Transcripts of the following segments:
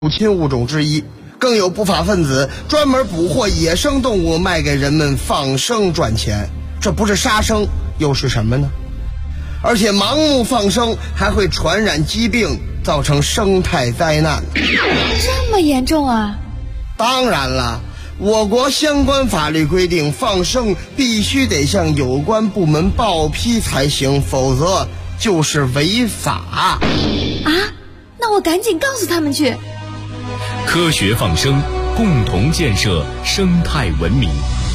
入侵物种之一，更有不法分子专门捕获野生动物卖给人们放生赚钱，这不是杀生又是什么呢？而且盲目放生还会传染疾病，造成生态灾难。 这么严重啊？ 当然了，我国相关法律规定，放生必须得向有关部门报批才行，否则就是违法。 啊？那我赶紧告诉他们去。 科学放生，共同建设生态文明。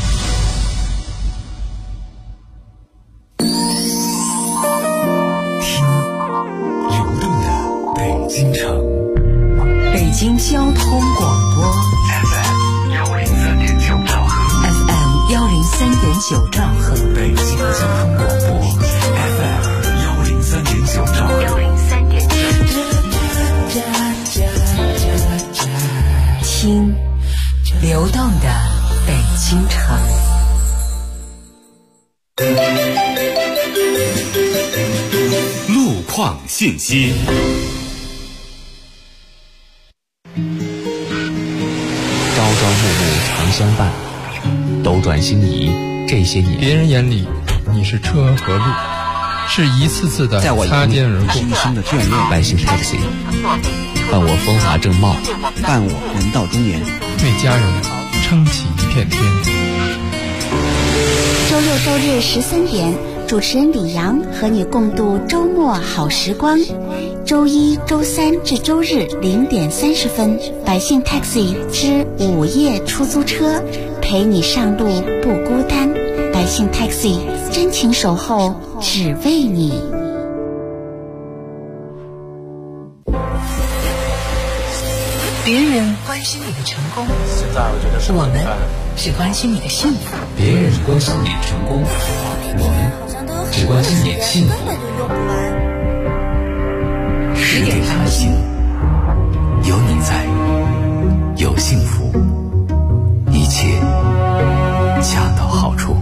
听流动的北京城， 北京交通广播 FM 103.9兆赫 ，FM 103.9兆赫， 北京交通广播 FM 103.9兆赫。 听流动的北京城。 路况信息。 朝朝暮暮常相伴，斗转星移这些年， 别人眼里你是车和路，是一次次的擦肩而过。 一生的眷恋， 百姓 taxi， 伴我风华正茂， 伴我人到中年， 为家人撑起一片天。 周六周日13点，主持人李阳和你共度周末好时光。周一、周三至周日0点30分，百姓 taxi 之午夜出租车，陪你上路不孤单。百姓 taxi 真情守候，只为你。 别人关心你的成功，我们只关心你的幸福。 别人关心你的成功，我们只关心你的幸福。 10点谈心， 有你在，有幸福，一切恰到好处。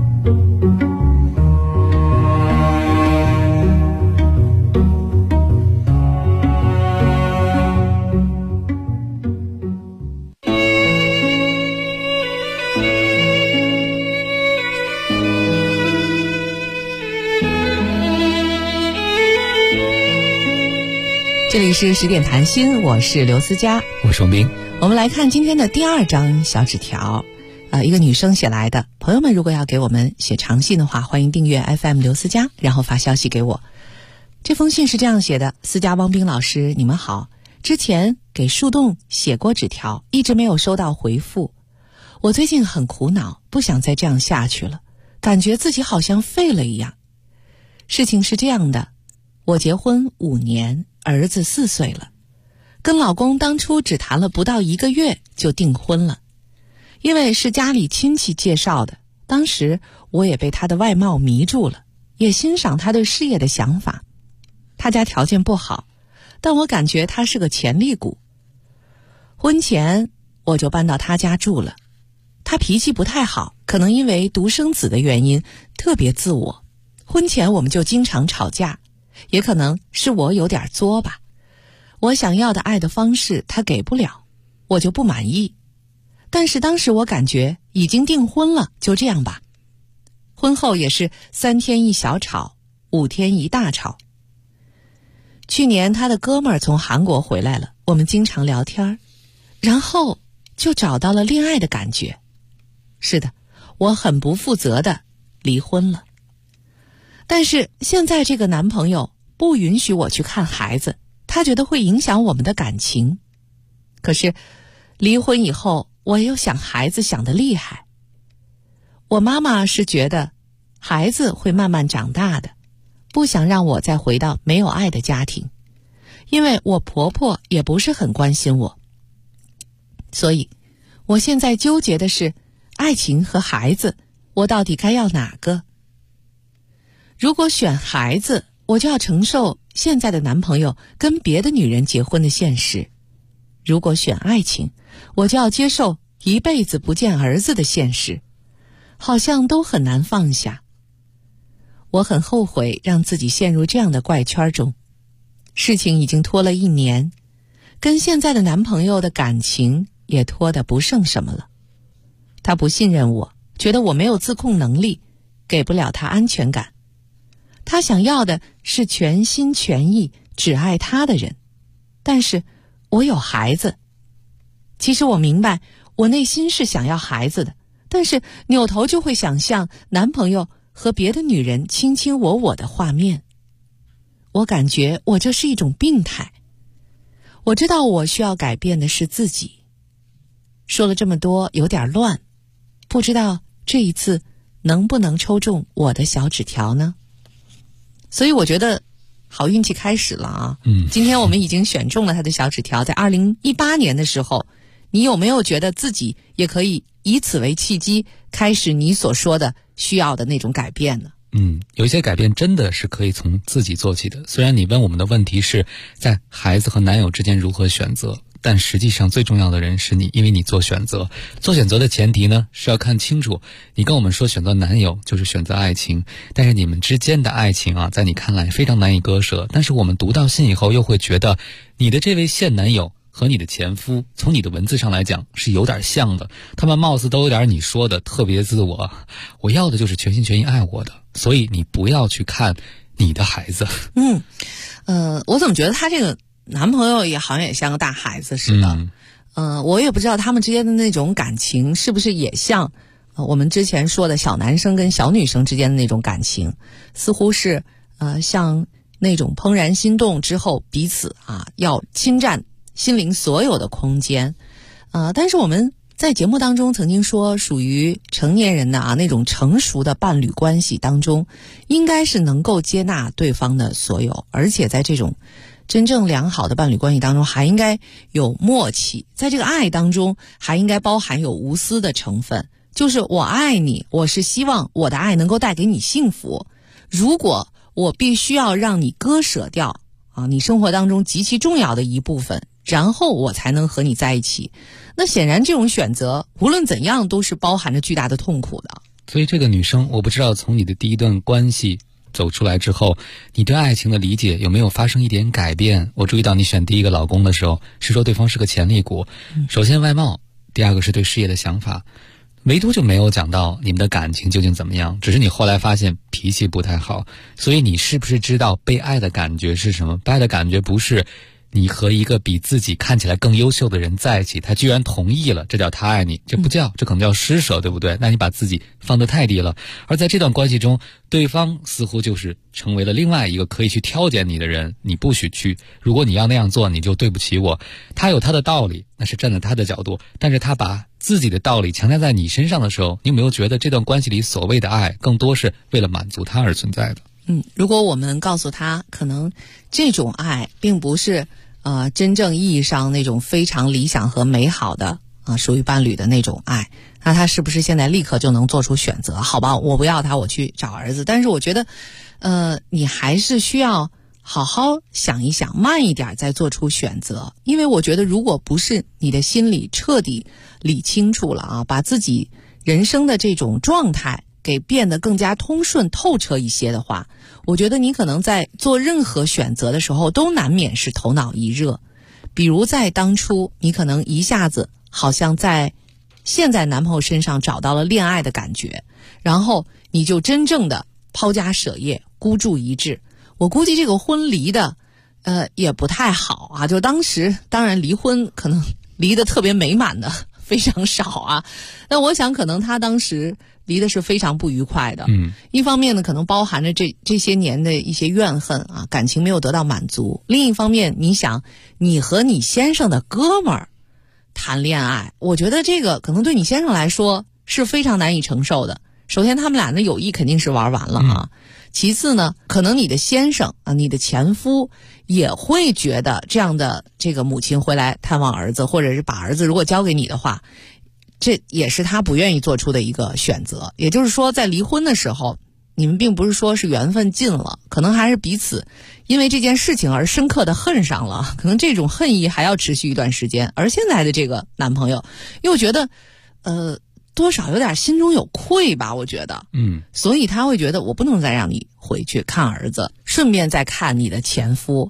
这里是10点谈心，我是刘思佳， 我是王斌。 我们来看今天的第2张小纸条，一个女生写来的。朋友们如果要给我们写长信的话，欢迎订阅 FM 刘思佳，然后发消息给我。这封信是这样写的：思佳、汪斌老师，你们好。之前给树洞写过纸条，一直没有收到回复。我最近很苦恼，不想再这样下去了，感觉自己好像废了一样。事情是这样的，我结婚5年，儿子4岁了，跟老公当初只谈了不到1个月就订婚了。因为是家里亲戚介绍的，当时我也被他的外貌迷住了，也欣赏他对事业的想法。他家条件不好，但我感觉他是个潜力股。婚前我就搬到他家住了。他脾气不太好，可能因为独生子的原因，特别自我。婚前我们就经常吵架，也可能是我有点作吧。我想要的爱的方式他给不了，我就不满意。但是当时我感觉已经订婚了，就这样吧。婚后也是3天一小吵，5天一大吵。去年他的哥们儿从韩国回来了，我们经常聊天，然后就找到了恋爱的感觉。是的，我很不负责的离婚了。但是现在这个男朋友不允许我去看孩子，他觉得会影响我们的感情。可是离婚以后，我又想孩子想得厉害。我妈妈是觉得孩子会慢慢长大的，不想让我再回到没有爱的家庭，因为我婆婆也不是很关心我。所以我现在纠结的是爱情和孩子，我到底该要哪个？如果选孩子，我就要承受现在的男朋友跟别的女人结婚的现实；如果选爱情，我就要接受一辈子不见儿子的现实。好像都很难放下。我很后悔让自己陷入这样的怪圈中。事情已经拖了1年， 跟现在的男朋友的感情也拖得不剩什么了。他不信任我，觉得我没有自控能力，给不了他安全感。他想要的是全心全意只爱他的人，但是我有孩子。其实我明白，我内心是想要孩子的，但是扭头就会想象男朋友和别的女人卿卿我我的画面。我感觉我这是一种病态。我知道我需要改变的是自己。说了这么多有点乱，不知道这一次能不能抽中我的小纸条呢？所以我觉得好运气开始了啊！今天我们已经选中了他的小纸条。在2018年的时候，你有没有觉得自己也可以以此为契机，开始你所说的需要的那种改变呢？ 有一些改变真的是可以从自己做起的。虽然你问我们的问题是在孩子和男友之间如何选择，但实际上最重要的人是你，因为你做选择。做选择的前提呢，是要看清楚，你跟我们说选择男友就是选择爱情，但是你们之间的爱情啊，在你看来非常难以割舍。但是我们读到信以后，又会觉得你的这位现男友和你的前夫，从你的文字上来讲是有点像的，他们貌似都有点你说的特别自我，我要的就是全心全意爱我的，所以你不要去看你的孩子。 我怎么觉得他这个男朋友也好像也像个大孩子似的。我也不知道他们之间的那种感情是不是也像我们之前说的小男生跟小女生之间的那种感情，似乎是像那种怦然心动之后彼此要侵占心灵所有的空间。但是我们在节目当中曾经说，属于成年人的那种成熟的伴侣关系当中，应该是能够接纳对方的所有，而且在这种真正良好的伴侣关系当中还应该有默契，在这个爱当中还应该包含有无私的成分，就是我爱你，我是希望我的爱能够带给你幸福。如果我必须要让你割舍掉你生活当中极其重要的一部分，然后我才能和你在一起，那显然这种选择无论怎样都是包含着巨大的痛苦的。 所以这个女生，我不知道从你的第一段关系走出来之后，你对爱情的理解有没有发生一点改变？我注意到你选第一个老公的时候是说对方是个潜力股，首先外貌，第二个是对事业的想法，唯独就没有讲到你们的感情究竟怎么样，只是你后来发现脾气不太好。所以你是不是知道被爱的感觉是什么？被爱的感觉不是你和一个比自己看起来更优秀的人在一起，他居然同意了，这叫他爱你，这不叫，这可能叫施舍，对不对？那你把自己放得太低了。而在这段关系中，对方似乎就是成为了另外一个可以去挑拣你的人，你不许去，如果你要那样做，你就对不起我。他有他的道理，那是站在他的角度，但是他把自己的道理强加在你身上的时候，你有没有觉得这段关系里所谓的爱更多是为了满足他而存在的？ 如果我们告诉他，可能这种爱并不是真正意义上那种非常理想和美好的属于伴侣的那种爱，那他是不是现在立刻就能做出选择？好吧，我不要他，我去找儿子。但是我觉得你还是需要好好想一想，慢一点再做出选择。因为我觉得如果不是你的心里彻底理清楚了把自己人生的这种状态给变得更加通顺透彻一些的话，我觉得你可能在做任何选择的时候都难免是头脑一热。比如在当初你可能一下子好像在现在男朋友身上找到了恋爱的感觉，然后你就真正的抛家舍业孤注一掷。我估计这个婚离的也不太好就当时当然离婚可能离得特别美满的非常少但我想可能他当时离的是非常不愉快的。一方面呢，可能包含着这些年的一些怨恨感情没有得到满足。另一方面，你想你和你先生的哥们儿谈恋爱，我觉得这个可能对你先生来说是非常难以承受的。首先他们俩的友谊肯定是玩完了其次呢，可能你的先生你的前夫也会觉得这样的这个母亲回来探望儿子，或者是把儿子如果交给你的话，这也是他不愿意做出的一个选择。也就是说，在离婚的时候，你们并不是说是缘分尽了，可能还是彼此因为这件事情而深刻的恨上了，可能这种恨意还要持续一段时间。而现在的这个男朋友又觉得多少有点心中有愧吧，我觉得所以他会觉得我不能再让你回去看儿子，顺便再看你的前夫。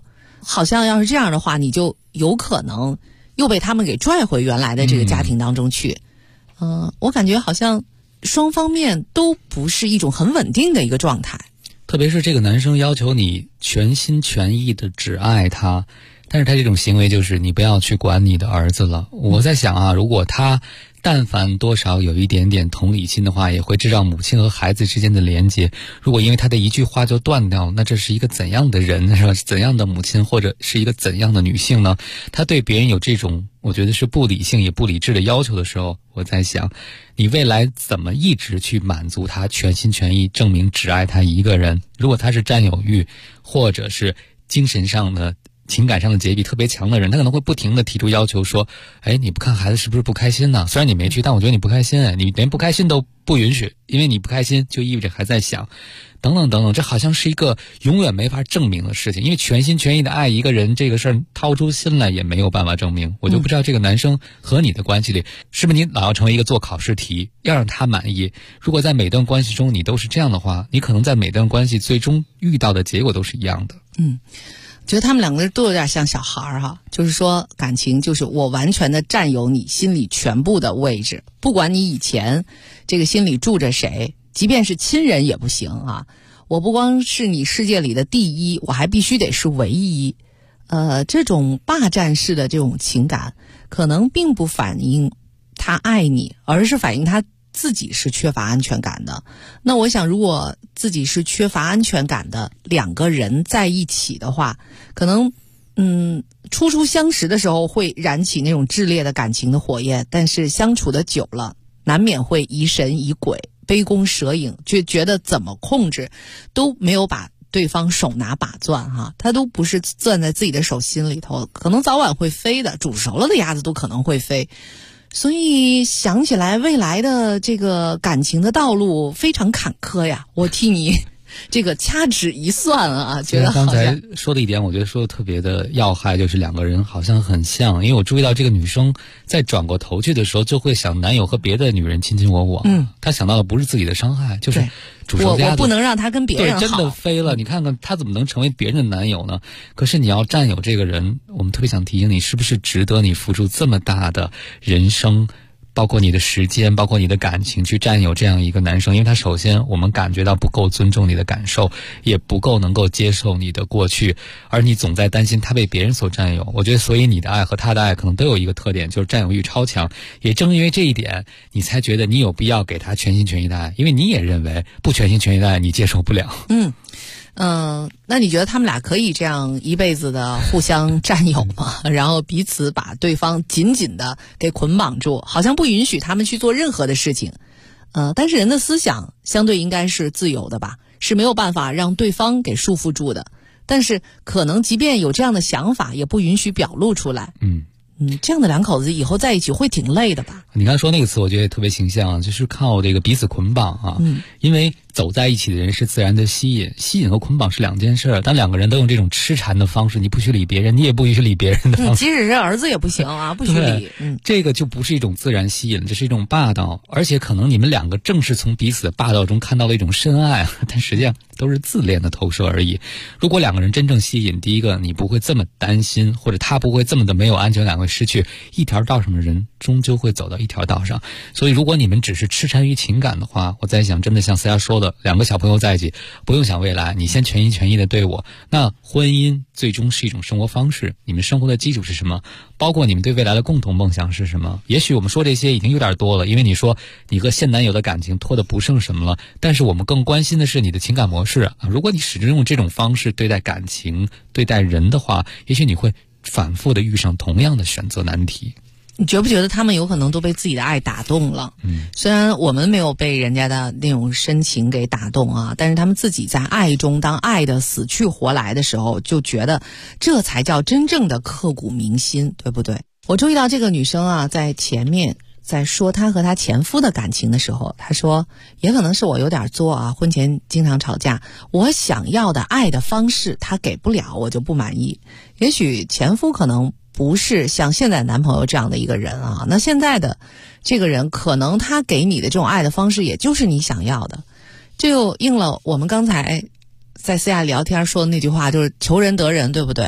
好像要是这样的话，你就有可能又被他们给拽回原来的这个家庭当中去。我感觉好像双方面都不是一种很稳定的一个状态。 特别是这个男生要求你全心全意的只爱他，但是他这种行为就是你不要去管你的儿子了。我在想啊，如果他但凡多少有一点点同理心的话，也会知道母亲和孩子之间的连接。如果因为他的一句话就断掉，那这是一个怎样的人，是吧？怎样的母亲，或者是一个怎样的女性呢？他对别人有这种我觉得是不理性也不理智的要求的时候，我在想你未来怎么一直去满足他，全心全意证明只爱他一个人。如果他是占有欲或者是精神上的情感上的洁癖特别强的人，他可能会不停地提出要求说，你不看孩子是不是不开心呢？虽然你没去，但我觉得你不开心，你连不开心都不允许，因为你不开心就意味着还在想等等等等。这好像是一个永远没法证明的事情，因为全心全意的爱一个人这个事儿掏出心来也没有办法证明。我就不知道这个男生和你的关系里是不是你老要成为一个做考试题，要让他满意。如果在每段关系中你都是这样的话，你可能在每段关系最终遇到的结果都是一样的。 觉得他们两个人都有点像小孩哈，就是说感情就是我完全的占有你心里全部的位置，不管你以前这个心里住着谁，即便是亲人也不行啊。我不光是你世界里的第一，我还必须得是唯一。这种霸占式的这种情感，可能并不反映他爱你，而是反映他自己是缺乏安全感的。那我想如果自己是缺乏安全感的两个人在一起的话，可能初初相识的时候会燃起那种炽烈的感情的火焰，但是相处的久了难免会疑神疑鬼，杯弓蛇影，就觉得怎么控制都没有把对方手拿把攥哈，他都不是攥在自己的手心里头，可能早晚会飞的，煮熟了的鸭子都可能会飞。所以想起来未来的这个感情的道路非常坎坷呀，我替你这个掐指一算啊，觉得好像刚才说的一点我觉得说的特别的要害，就是两个人好像很像。因为我注意到这个女生在转过头去的时候就会想男友和别的女人卿卿我我，她想到的不是自己的伤害，就是煮熟鸭子， 我不能让他跟别人好， 对，真的飞了。你看看他怎么能成为别人的男友呢？可是你要占有这个人，我们特别想提醒你，是不是值得你付出这么大的人生，包括你的时间，包括你的感情去占有这样一个男生？因为他首先我们感觉到不够尊重你的感受，也不够能够接受你的过去，而你总在担心他被别人所占有。我觉得所以你的爱和他的爱可能都有一个特点，就是占有欲超强。也正因为这一点，你才觉得你有必要给他全心全意的爱，因为你也认为不全心全意的爱你接受不了。 那你觉得他们俩可以这样一辈子的互相占有吗？然后彼此把对方紧紧的给捆绑住，好像不允许他们去做任何的事情。但是人的思想相对应该是自由的吧，是没有办法让对方给束缚住的。但是可能即便有这样的想法，也不允许表露出来。这样的两口子以后在一起会挺累的吧？ 你刚才说那个词我觉得也特别形象，就是靠这个彼此捆绑啊。因为走在一起的人是自然的吸引，吸引和捆绑是两件事。当两个人都用这种痴缠的方式，你不许理别人，你也不许理别人的方式， 即使是儿子也不行啊，不许理。 这个就不是一种自然吸引，这是一种霸道。而且可能你们两个正是从彼此的霸道中看到了一种深爱，但实际上都是自恋的投射而已。如果两个人真正吸引，第一个你不会这么担心，或者他不会这么的没有安全感，会失去一条道上的人终究会走到一条道上。所以如果你们只是痴缠于情感的话，我在想真的像思佳说的，两个小朋友在一起不用想未来，你先全心全意的对我。那婚姻最终是一种生活方式，你们生活的基础是什么？包括你们对未来的共同梦想是什么？也许我们说这些已经有点多了，因为你说你和现男友的感情拖得不剩什么了，但是我们更关心的是你的情感模式啊。如果你始终用这种方式对待感情对待人的话，也许你会反复的遇上同样的选择难题。 你觉不觉得他们有可能都被自己的爱打动了？虽然我们没有被人家的那种深情给打动啊，但是他们自己在爱中，当爱的死去活来的时候，就觉得这才叫真正的刻骨铭心，对不对？我注意到这个女生啊，在前面在说她和她前夫的感情的时候，她说也可能是我有点作啊，婚前经常吵架，我想要的爱的方式他给不了，我就不满意。也许前夫可能不是像现在男朋友这样的一个人啊，那现在的这个人可能他给你的这种爱的方式也就是你想要的。这就应了我们刚才在私下聊天说的那句话，就是求人得人，对不对？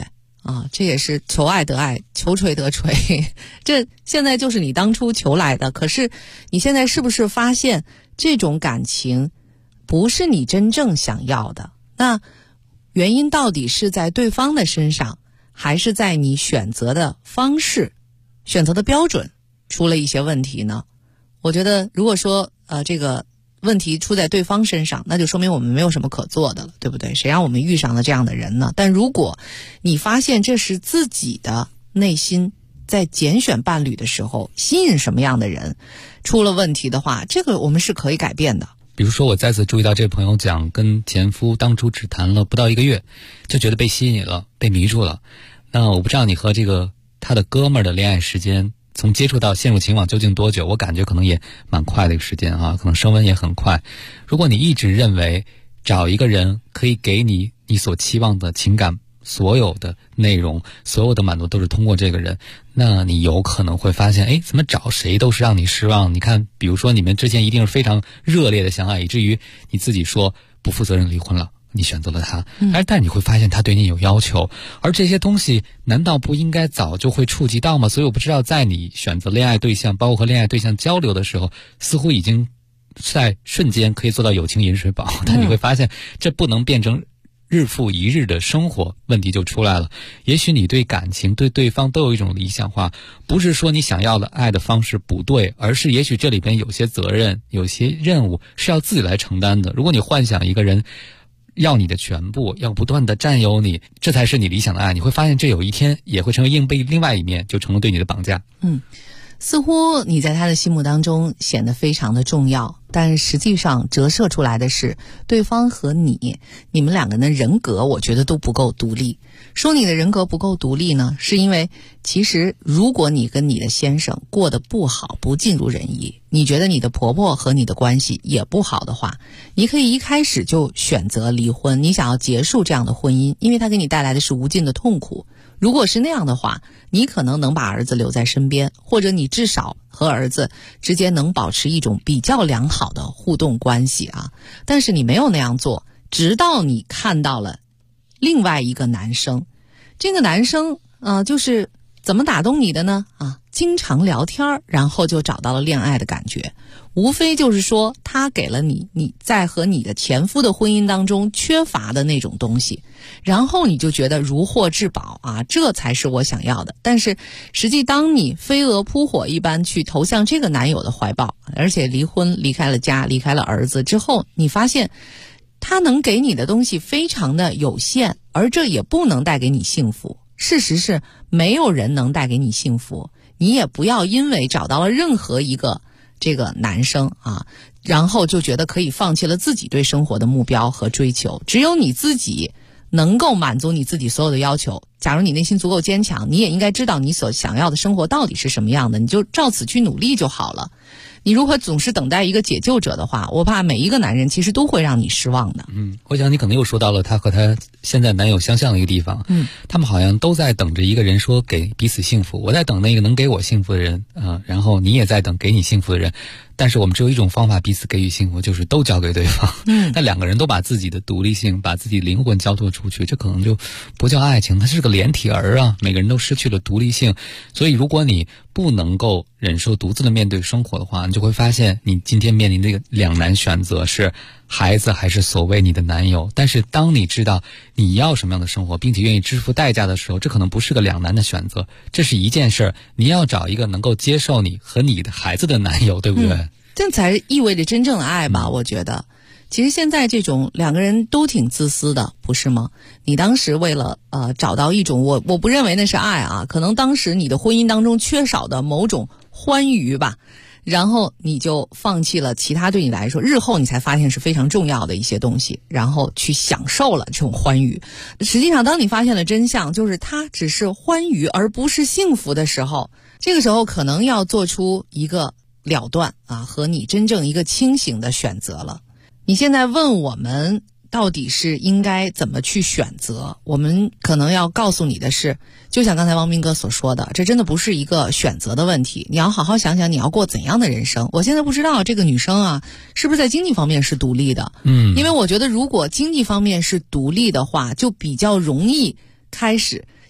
啊，这也是求爱得爱，求锤得锤。这现在就是你当初求来的，可是你现在是不是发现这种感情不是你真正想要的？那原因到底是在对方的身上，还是在你选择的方式、选择的标准出了一些问题呢？我觉得如果说这个问题出在对方身上，那就说明我们没有什么可做的了，对不对？谁让我们遇上了这样的人呢？但如果你发现这是自己的内心在拣选伴侣的时候吸引什么样的人出了问题的话，这个我们是可以改变的。 比如说我再次注意到这位朋友讲跟前夫当初只谈了不到1个月就觉得被吸引了，被迷住了。那我不知道你和这个他的哥们儿的恋爱时间从接触到陷入情网究竟多久，我感觉可能也蛮快的一个时间啊，可能升温也很快。如果你一直认为找一个人可以给你所期望的情感所有的内容，所有的满足都是通过这个人，那你有可能会发现怎么找谁都是让你失望。你看比如说你们之前一定是非常热烈的相爱，以至于你自己说不负责任离婚了，你选择了他，但你会发现他对你有要求，而这些东西难道不应该早就会触及到吗？所以我不知道在你选择恋爱对象，包括和恋爱对象交流的时候，似乎已经在瞬间可以做到友情饮水饱，但你会发现这不能变成日复一日的生活，问题就出来了。也许你对感情对对方都有一种理想化，不是说你想要的爱的方式不对，而是也许这里边有些责任有些任务是要自己来承担的。如果你幻想一个人要你的全部，要不断的占有你，这才是你理想的爱，你会发现这有一天也会成为硬币另外一面，就成了对你的绑架。 似乎你在他的心目当中显得非常的重要，但实际上折射出来的是对方和你们两个人的人格我觉得都不够独立。说你的人格不够独立呢，是因为其实如果你跟你的先生过得不好，不尽如人意，你觉得你的婆婆和你的关系也不好的话，你可以一开始就选择离婚，你想要结束这样的婚姻，因为它给你带来的是无尽的痛苦。如果是那样的话，你可能能把儿子留在身边，或者你至少和儿子之间能保持一种比较良好的互动关系啊。但是你没有那样做，直到你看到了另外一个男生。这个男生就是怎么打动你的呢？经常聊天，然后就找到了恋爱的感觉。无非就是说他给了你在和你的前夫的婚姻当中缺乏的那种东西，然后你就觉得如获至宝啊，这才是我想要的。但是实际当你飞蛾扑火一般去投向这个男友的怀抱，而且离婚离开了家离开了儿子之后，你发现他能给你的东西非常的有限，而这也不能带给你幸福。事实是没有人能带给你幸福，你也不要因为找到了任何一个这个男生然后就觉得可以放弃了自己对生活的目标和追求。只有你自己能够满足你自己所有的要求，假如你内心足够坚强，你也应该知道你所想要的生活到底是什么样的，你就照此去努力就好了。你如果总是等待一个解救者的话，我怕每一个男人其实都会让你失望的。 我想你可能又说到了他和他现在男友相像的一个地方。他们好像都在等着一个人说给彼此幸福，我在等那个能给我幸福的人然后你也在等给你幸福的人，但是我们只有一种方法彼此给予幸福，就是都交给对方。那两个人都把自己的独立性把自己灵魂交托出去，这可能就不叫爱情，它是个连体儿啊，每个人都失去了独立性。所以如果你不能够忍受独自的面对生活的话，你就会发现你今天面临这个两难选择，是孩子还是所谓你的男友。但是当你知道你要什么样的生活并且愿意支付代价的时候，这可能不是个两难的选择，这是一件事。你要找一个能够接受你和你的孩子的男友，对不对？ 这才意味着真正的爱吧。我觉得其实现在这种两个人都挺自私的，不是吗？你当时为了找到一种我不认为那是爱啊，可能当时你的婚姻当中缺少的某种欢愉吧，然后你就放弃了其他对你来说日后你才发现是非常重要的一些东西，然后去享受了这种欢愉。实际上当你发现了真相，就是它只是欢愉而不是幸福的时候，这个时候可能要做出一个了断和你真正一个清醒的选择了。你现在问我们到底是应该怎么去选择，我们可能要告诉你的是，就像刚才汪斌哥所说的，这真的不是一个选择的问题，你要好好想想你要过怎样的人生。我现在不知道这个女生是不是在经济方面是独立的，因为我觉得如果经济方面是独立的话，就比较容易开始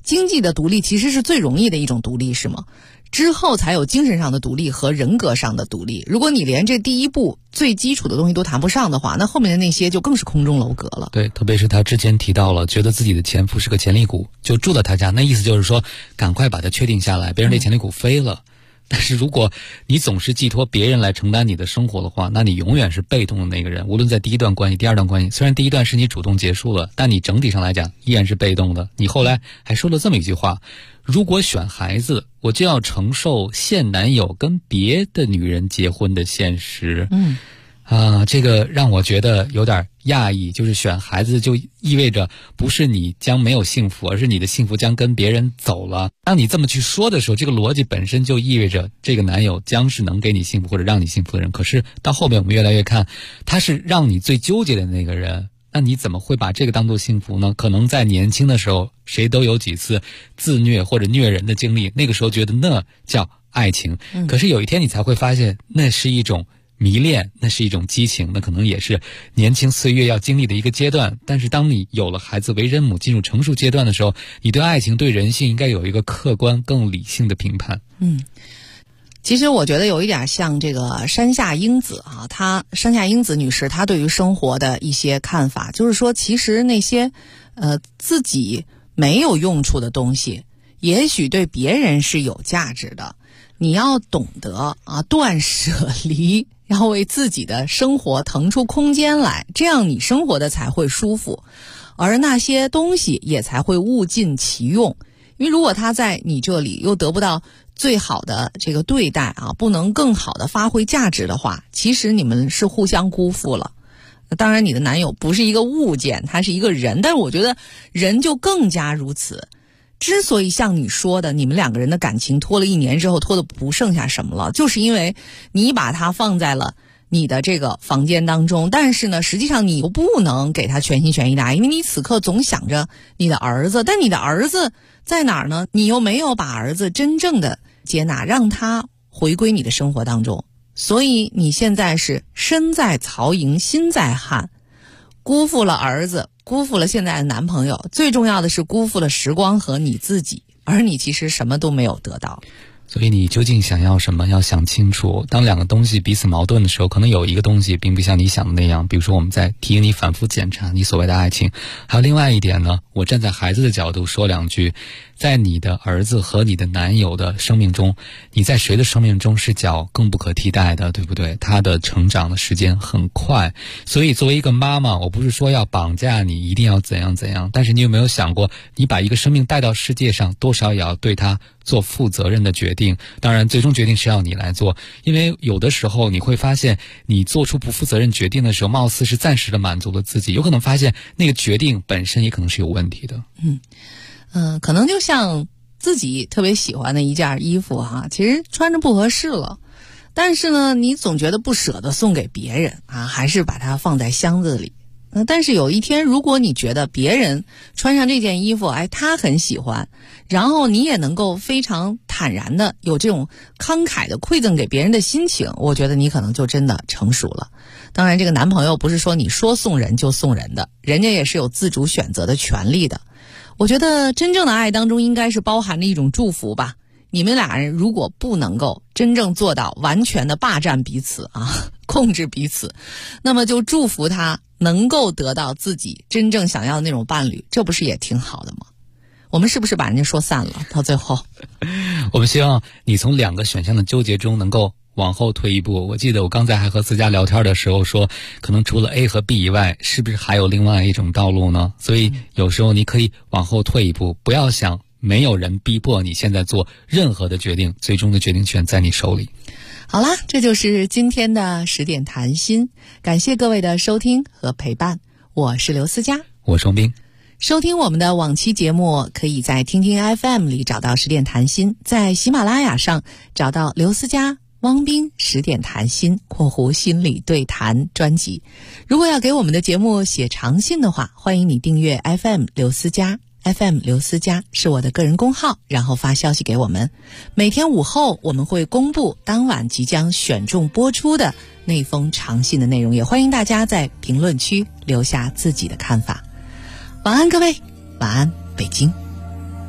经济的独立其实是最容易的一种独立，是吗？之后才有精神上的独立和人格上的独立。如果你连这第一步最基础的东西都谈不上的话，那后面的那些就更是空中楼阁了。 对，特别是他之前提到了，觉得自己的前夫是个潜力股，就住到他家，那意思就是说赶快把它确定下来，别人这潜力股飞了。但是如果你总是寄托别人来承担你的生活的话，那你永远是被动的那个人。无论在第一段关系、第二段关系，虽然第一段是你主动结束了，但你整体上来讲依然是被动的。你后来还说了这么一句话：如果选孩子，我就要承受现男友跟别的女人结婚的现实。这个让我觉得有点讶异，就是选孩子就意味着不是你将没有幸福，而是你的幸福将跟别人走了。当你这么去说的时候，这个逻辑本身就意味着这个男友将是能给你幸福或者让你幸福的人。可是到后面我们越来越看，他是让你最纠结的那个人，那你怎么会把这个当作幸福呢？可能在年轻的时候，谁都有几次自虐或者虐人的经历，那个时候觉得那叫爱情。可是有一天你才会发现，那是一种迷恋，那是一种激情，那可能也是年轻岁月要经历的一个阶段。但是当你有了孩子为人母，进入成熟阶段的时候，你对爱情对人性应该有一个客观更理性的评判。 其实我觉得有一点像这个山下英子啊，山下英子女士她对于生活的一些看法，就是说其实那些自己没有用处的东西，也许对别人是有价值的。你要懂得断舍离，要为自己的生活腾出空间来，这样你生活的才会舒服，而那些东西也才会物尽其用。因为如果他在你这里又得不到最好的这个对待不能更好的发挥价值的话，其实你们是互相辜负了。当然你的男友不是一个物件，他是一个人，但是我觉得人就更加如此。之所以像你说的，你们两个人的感情拖了1年之后拖得不剩下什么了，就是因为你把他放在了你的这个房间当中，但是呢实际上你又不能给他全心全意的爱，因为你此刻总想着你的儿子，但你的儿子在哪儿呢？你又没有把儿子真正的接纳，让他回归你的生活当中。所以你现在是身在曹营心在汉，辜负了儿子，辜负了现在的男朋友，最重要的是辜负了时光和你自己，而你其实什么都没有得到。 所以你究竟想要什么，要想清楚。当两个东西彼此矛盾的时候，可能有一个东西并不像你想的那样，比如说我们在提醒你反复检查你所谓的爱情。还有另外一点呢，我站在孩子的角度说两句，在你的儿子和你的男友的生命中，你在谁的生命中是较更不可替代的，对不对？他的成长的时间很快，所以作为一个妈妈，我不是说要绑架你一定要怎样怎样，但是你有没有想过，你把一个生命带到世界上，多少也要对他做负责任的决定。当然最终决定是要你来做，因为有的时候你会发现，你做出不负责任决定的时候，貌似是暂时的满足了自己，有可能发现那个决定本身也可能是有问题的。 可能就像自己特别喜欢的一件衣服其实穿着不合适了，但是呢你总觉得不舍得送给别人还是把它放在箱子里。但是有一天如果你觉得别人穿上这件衣服他很喜欢，然后你也能够非常坦然的有这种慷慨的馈赠给别人的心情，我觉得你可能就真的成熟了。当然这个男朋友不是说你说送人就送人的，人家也是有自主选择的权利的。我觉得真正的爱当中应该是包含着一种祝福吧。你们俩人如果不能够真正做到完全的霸占彼此控制彼此，那么就祝福他能够得到自己真正想要的那种伴侣，这不是也挺好的吗？我们是不是把人家说散了？到最后我们希望你从2个选项的纠结中能够往后退一步。我记得我刚才还和思佳聊天的时候说，可能除了 A 和 B 以外，是不是还有另外一种道路呢？所以有时候你可以往后退一步，不要想没有人逼迫你现在做任何的决定，最终的决定权在你手里。 好啦，这就是今天的10点谈心，感谢各位的收听和陪伴，我是刘思佳， 我是王斌。 收听我们的往期节目，可以在听听 FM 里找到10点谈心，在喜马拉雅上找到刘思佳、汪斌10点谈心（心理对谈）专辑。如果要给我们的节目写长信的话，欢迎你订阅 FM 刘思佳。FM 刘思佳是我的个人公号，然后发消息给我们。每天午后我们会公布当晚即将选中播出的那封长信的内容，也欢迎大家在评论区留下自己的看法。晚安各位，晚安北京。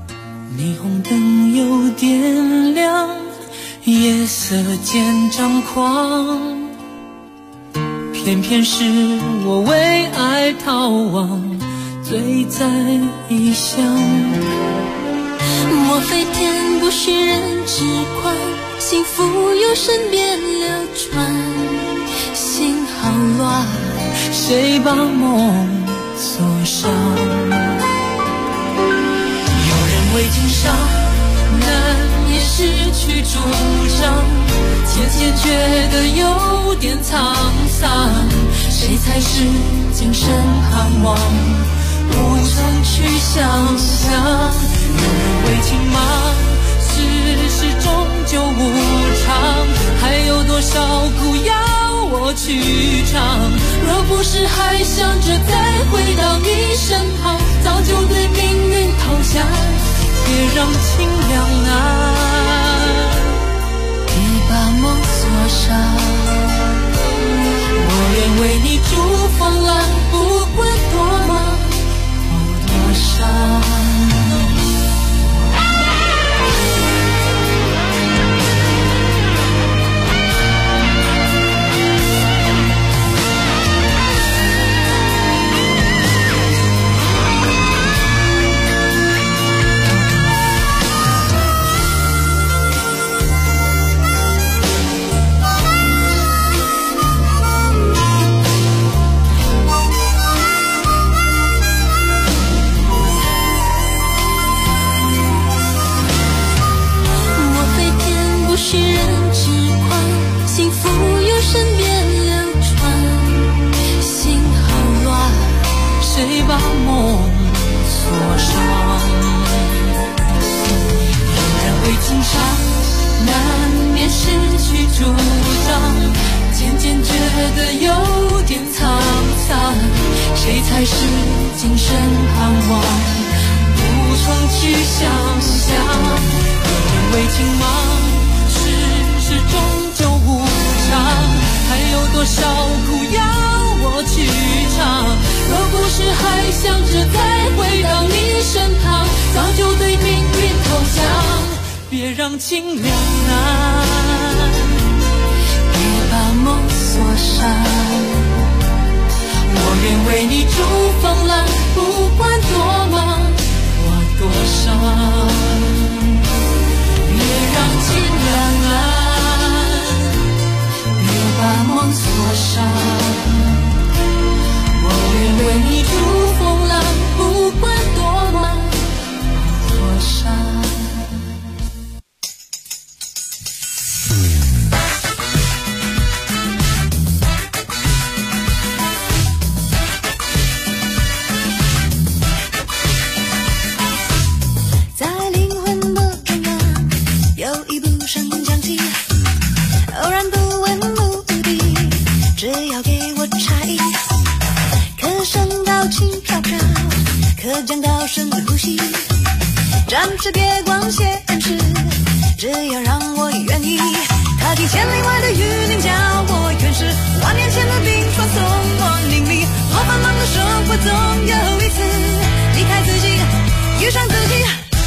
霓虹灯又点亮，夜色渐张狂，偏偏是我为爱逃亡，醉在异乡。 莫非天不许人痴狂，幸福由身边流传，心好乱， 谁把梦锁上？有人为情伤，难免失去主张，渐渐觉得有点沧桑，谁才是今生盼望，无从去想象。有人为情忙，世事终究无常，还有多少苦要我去尝？若不是还想着再回到你身旁，早就对命运投降。别让情两难，别把梦锁上。我愿为你筑风浪，不管多忙或多伤。谁把梦锁上？有人为情伤，难免失去主张，渐渐觉得有点沧桑，谁才是今生盼望，无从去想象。有人为情忙，世事终究无常，还有多少苦要我去尝？若不是还想着再回到你身旁，早就对命运投降。别让情两难，别把梦锁上。我愿为你筑风浪，不管多忙或多伤。别让情两难，别把梦锁上。为你筑风浪，不管多忙多伤。 在灵魂的中央，有一部升降机，偶然不问目的，只要给我差异。可升到轻飘飘，可降到深呼吸，暂时别光限制，只要让我愿意。踏进千里外的雨林，叫我原始万年前的冰川，送我凝离。好繁忙的生活，总有一次离开自己，遇上自己。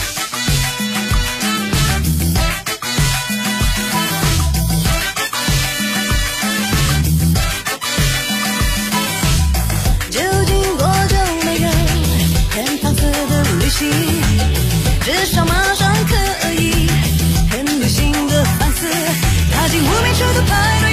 至少马上可以很旅行的反思，踏进无名处的派对。